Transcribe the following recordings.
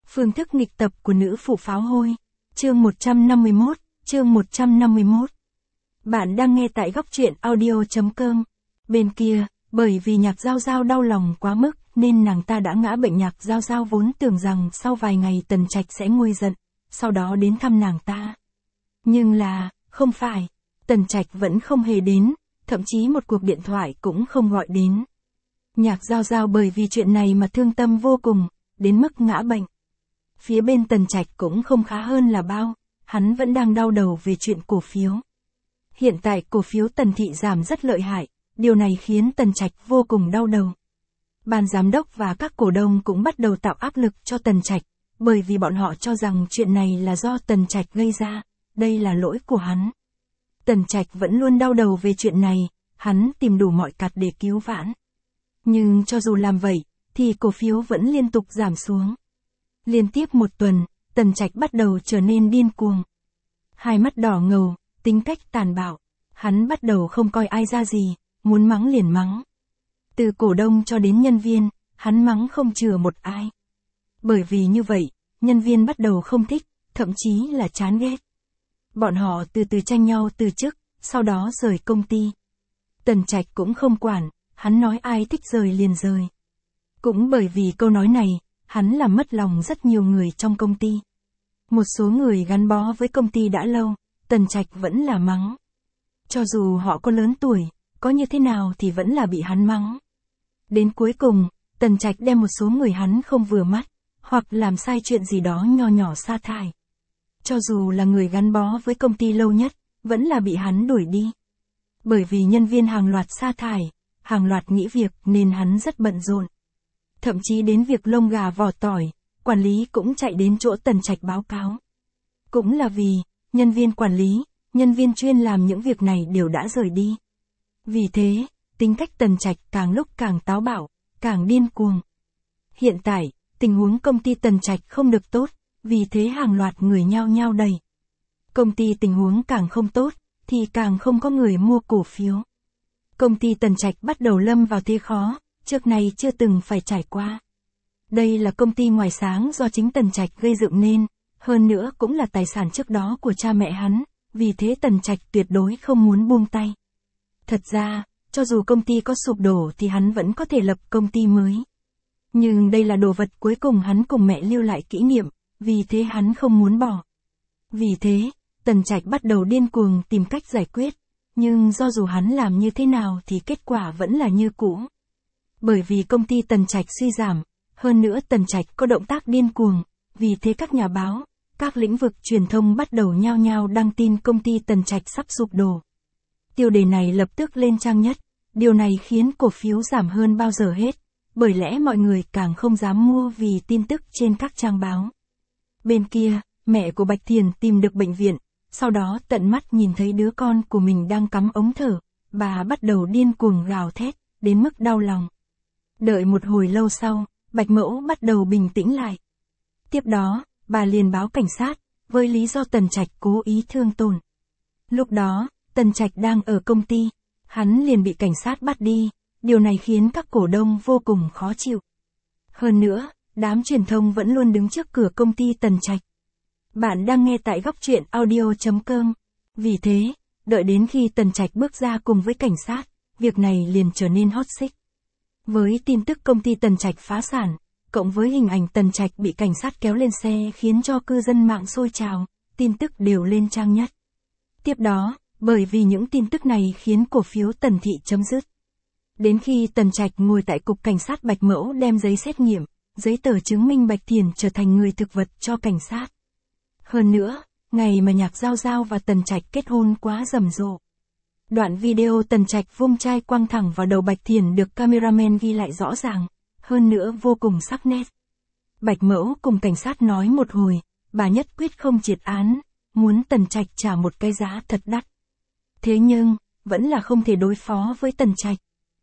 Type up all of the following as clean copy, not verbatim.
Phương thức nghịch tập của nữ phụ pháo hôi. Chương 151. Bạn đang nghe tại góc truyện audio.com. Bên kia, bởi vì Nhạc Giao Giao đau lòng quá mức, nên nàng ta đã ngã bệnh. Nhạc Giao Giao vốn tưởng rằng sau vài ngày Tần Trạch sẽ nguôi giận, sau đó đến thăm nàng ta. Nhưng là, không phải. Tần Trạch vẫn không hề đến, thậm chí một cuộc điện thoại cũng không gọi đến. Nhạc Giao Giao bởi vì chuyện này mà thương tâm vô cùng, đến mức ngã bệnh. Phía bên Tần Trạch cũng không khá hơn là bao, hắn vẫn đang đau đầu về chuyện cổ phiếu. Hiện tại cổ phiếu Tần Thị giảm rất lợi hại, điều này khiến Tần Trạch vô cùng đau đầu. Ban giám đốc và các cổ đông cũng bắt đầu tạo áp lực cho Tần Trạch, bởi vì bọn họ cho rằng chuyện này là do Tần Trạch gây ra, đây là lỗi của hắn. Tần Trạch vẫn luôn đau đầu về chuyện này, hắn tìm đủ mọi cách để cứu vãn. Nhưng cho dù làm vậy, thì cổ phiếu vẫn liên tục giảm xuống. Liên tiếp một tuần, Tần Trạch bắt đầu trở nên điên cuồng. Hai mắt đỏ ngầu, tính cách tàn bạo, hắn bắt đầu không coi ai ra gì, muốn mắng liền mắng. Từ cổ đông cho đến nhân viên, hắn mắng không chừa một ai. Bởi vì như vậy, nhân viên bắt đầu không thích, thậm chí là chán ghét. Bọn họ từ từ tranh nhau từ chức, sau đó rời công ty. Tần Trạch cũng không quản, hắn nói ai thích rời liền rời. Cũng bởi vì câu nói này, hắn làm mất lòng rất nhiều người trong công ty. Một số người gắn bó với công ty đã lâu, Tần Trạch vẫn là mắng. Cho dù họ có lớn tuổi, có như thế nào thì vẫn là bị hắn mắng. Đến cuối cùng, Tần Trạch đem một số người hắn không vừa mắt, hoặc làm sai chuyện gì đó nho nhỏ sa thải. Cho dù là người gắn bó với công ty lâu nhất, vẫn là bị hắn đuổi đi. Bởi vì nhân viên hàng loạt sa thải, hàng loạt nghỉ việc nên hắn rất bận rộn. Thậm chí đến việc lông gà vỏ tỏi, quản lý cũng chạy đến chỗ Tần Trạch báo cáo. Cũng là vì, nhân viên quản lý, nhân viên chuyên làm những việc này đều đã rời đi. Vì thế, tính cách Tần Trạch càng lúc càng táo bạo, càng điên cuồng. Hiện tại, tình huống công ty Tần Trạch không được tốt, vì thế hàng loạt người nhao nhao đầy. Công ty tình huống càng không tốt, thì càng không có người mua cổ phiếu. Công ty Tần Trạch bắt đầu lâm vào thế khó, trước này chưa từng phải trải qua. Đây là công ty ngoài sáng do chính Tần Trạch gây dựng nên, hơn nữa cũng là tài sản trước đó của cha mẹ hắn, vì thế Tần Trạch tuyệt đối không muốn buông tay. Thật ra, cho dù công ty có sụp đổ thì hắn vẫn có thể lập công ty mới. Nhưng đây là đồ vật cuối cùng hắn cùng mẹ lưu lại kỷ niệm, vì thế hắn không muốn bỏ. Vì thế, Tần Trạch bắt đầu điên cuồng tìm cách giải quyết, nhưng do dù hắn làm như thế nào thì kết quả vẫn là như cũ. Bởi vì công ty Tần Trạch suy giảm, hơn nữa Tần Trạch có động tác điên cuồng, vì thế các nhà báo, các lĩnh vực truyền thông bắt đầu nhao nhao đăng tin công ty Tần Trạch sắp sụp đổ. Tiêu đề này lập tức lên trang nhất, điều này khiến cổ phiếu giảm hơn bao giờ hết, bởi lẽ mọi người càng không dám mua vì tin tức trên các trang báo. Bên kia, mẹ của Bạch Thiền tìm được bệnh viện, sau đó tận mắt nhìn thấy đứa con của mình đang cắm ống thở, bà bắt đầu điên cuồng gào thét, đến mức đau lòng. Đợi một hồi lâu sau, Bạch Mẫu bắt đầu bình tĩnh lại. Tiếp đó, bà liền báo cảnh sát, với lý do Tần Trạch cố ý thương tổn. Lúc đó, Tần Trạch đang ở công ty, hắn liền bị cảnh sát bắt đi, điều này khiến các cổ đông vô cùng khó chịu. Hơn nữa, đám truyền thông vẫn luôn đứng trước cửa công ty Tần Trạch. Bạn đang nghe tại góc truyện audio.com. Vì thế, đợi đến khi Tần Trạch bước ra cùng với cảnh sát, việc này liền trở nên hot search. Với tin tức công ty Tần Trạch phá sản, cộng với hình ảnh Tần Trạch bị cảnh sát kéo lên xe khiến cho cư dân mạng sôi trào, tin tức đều lên trang nhất. Tiếp đó, bởi vì những tin tức này khiến cổ phiếu Tần Thị chấm dứt. Đến khi Tần Trạch ngồi tại cục cảnh sát Bạch Mẫu đem giấy xét nghiệm, giấy tờ chứng minh Bạch Thiền trở thành người thực vật cho cảnh sát. Hơn nữa, ngày mà Nhạc Giao Giao và Tần Trạch kết hôn quá rầm rộ. Đoạn video Tần Trạch vung chai quăng thẳng vào đầu Bạch Thiền được cameraman ghi lại rõ ràng, hơn nữa vô cùng sắc nét. Bạch Mẫu cùng cảnh sát nói một hồi, bà nhất quyết không triệt án, muốn Tần Trạch trả một cái giá thật đắt. Thế nhưng, vẫn là không thể đối phó với Tần Trạch.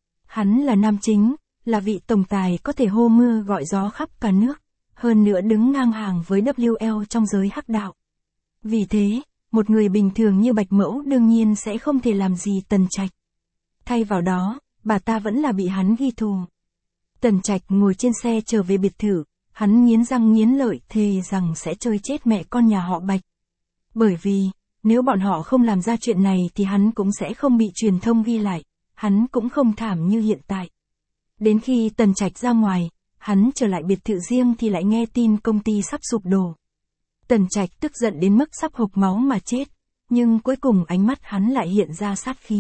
Hắn là nam chính, là vị tổng tài có thể hô mưa gọi gió khắp cả nước, hơn nữa đứng ngang hàng với WL trong giới hắc đạo. Vì thế, một người bình thường như Bạch Mẫu đương nhiên sẽ không thể làm gì Tần Trạch. Thay vào đó, bà ta vẫn là bị hắn ghi thù. Tần Trạch ngồi trên xe trở về biệt thự, Hắn nghiến răng nghiến lợi thề rằng sẽ chơi chết mẹ con nhà họ Bạch. Bởi vì, nếu bọn họ không làm ra chuyện này thì hắn cũng sẽ không bị truyền thông ghi lại, hắn cũng không thảm như hiện tại. Đến khi Tần Trạch ra ngoài, hắn trở lại biệt thự riêng thì lại nghe tin công ty sắp sụp đổ. Tần Trạch tức giận đến mức sắp hộc máu mà chết, nhưng cuối cùng ánh mắt hắn lại hiện ra sát khí.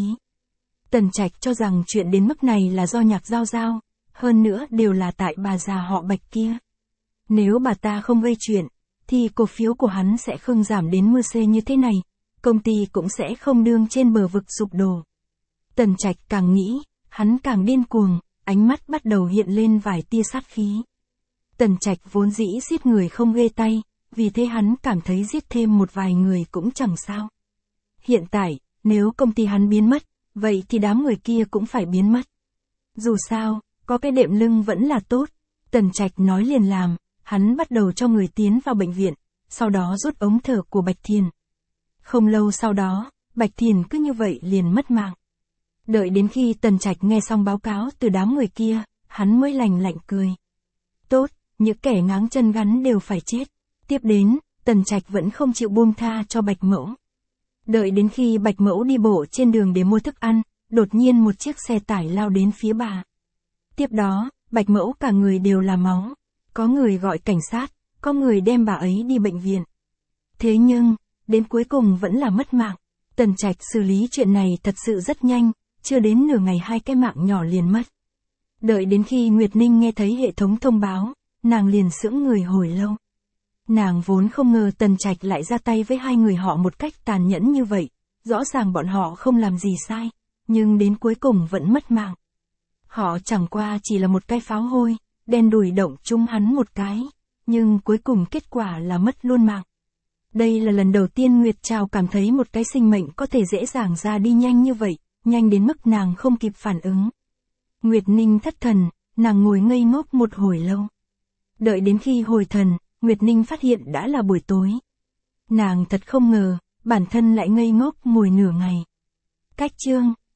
Tần Trạch cho rằng chuyện đến mức này là do Nhạc Giao Giao, hơn nữa đều là tại bà già họ Bạch kia. Nếu bà ta không gây chuyện, thì cổ phiếu của hắn sẽ không giảm đến mưa xê như thế này, công ty cũng sẽ không đương trên bờ vực sụp đổ. Tần Trạch càng nghĩ, hắn càng điên cuồng, ánh mắt bắt đầu hiện lên vài tia sát khí. Tần Trạch vốn dĩ giết người không ghê tay, vì thế hắn cảm thấy giết thêm một vài người cũng chẳng sao. Hiện tại, nếu công ty hắn biến mất, vậy thì đám người kia cũng phải biến mất. Dù sao, có cái đệm lưng vẫn là tốt. Tần Trạch nói liền làm, hắn bắt đầu cho người tiến vào bệnh viện, sau đó rút ống thở của Bạch Thiền. Không lâu sau đó, Bạch Thiền cứ như vậy liền mất mạng. Đợi đến khi Tần Trạch nghe xong báo cáo từ đám người kia, hắn mới lạnh lạnh cười. Tốt, những kẻ ngáng chân gắn đều phải chết. Tiếp đến, Tần Trạch vẫn không chịu buông tha cho Bạch Mẫu. Đợi đến khi Bạch Mẫu đi bộ trên đường để mua thức ăn, đột nhiên một chiếc xe tải lao đến phía bà. Tiếp đó, Bạch Mẫu cả người đều là máu. Có người gọi cảnh sát, có người đem bà ấy đi bệnh viện. Thế nhưng, đến cuối cùng vẫn là mất mạng. Tần Trạch xử lý chuyện này thật sự rất nhanh, chưa đến nửa ngày hai cái mạng nhỏ liền mất. Đợi đến khi Nguyệt Ninh nghe thấy hệ thống thông báo, nàng liền sững người hồi lâu. Nàng vốn không ngờ Tần Trạch lại ra tay với hai người họ một cách tàn nhẫn như vậy, rõ ràng bọn họ không làm gì sai, nhưng đến cuối cùng vẫn mất mạng. Họ chẳng qua chỉ là một cái pháo hôi, đen đủi động chung hắn một cái, nhưng cuối cùng kết quả là mất luôn mạng. Đây là lần đầu tiên Nguyệt Trào cảm thấy một cái sinh mệnh có thể dễ dàng ra đi nhanh như vậy, nhanh đến mức nàng không kịp phản ứng. Nguyệt Ninh thất thần, nàng ngồi ngây ngốc một hồi lâu. Đợi đến khi hồi thần, Nguyệt Ninh phát hiện đã là buổi tối. Nàng thật không ngờ, bản thân lại ngây ngốc ngồi nửa ngày. Cách chương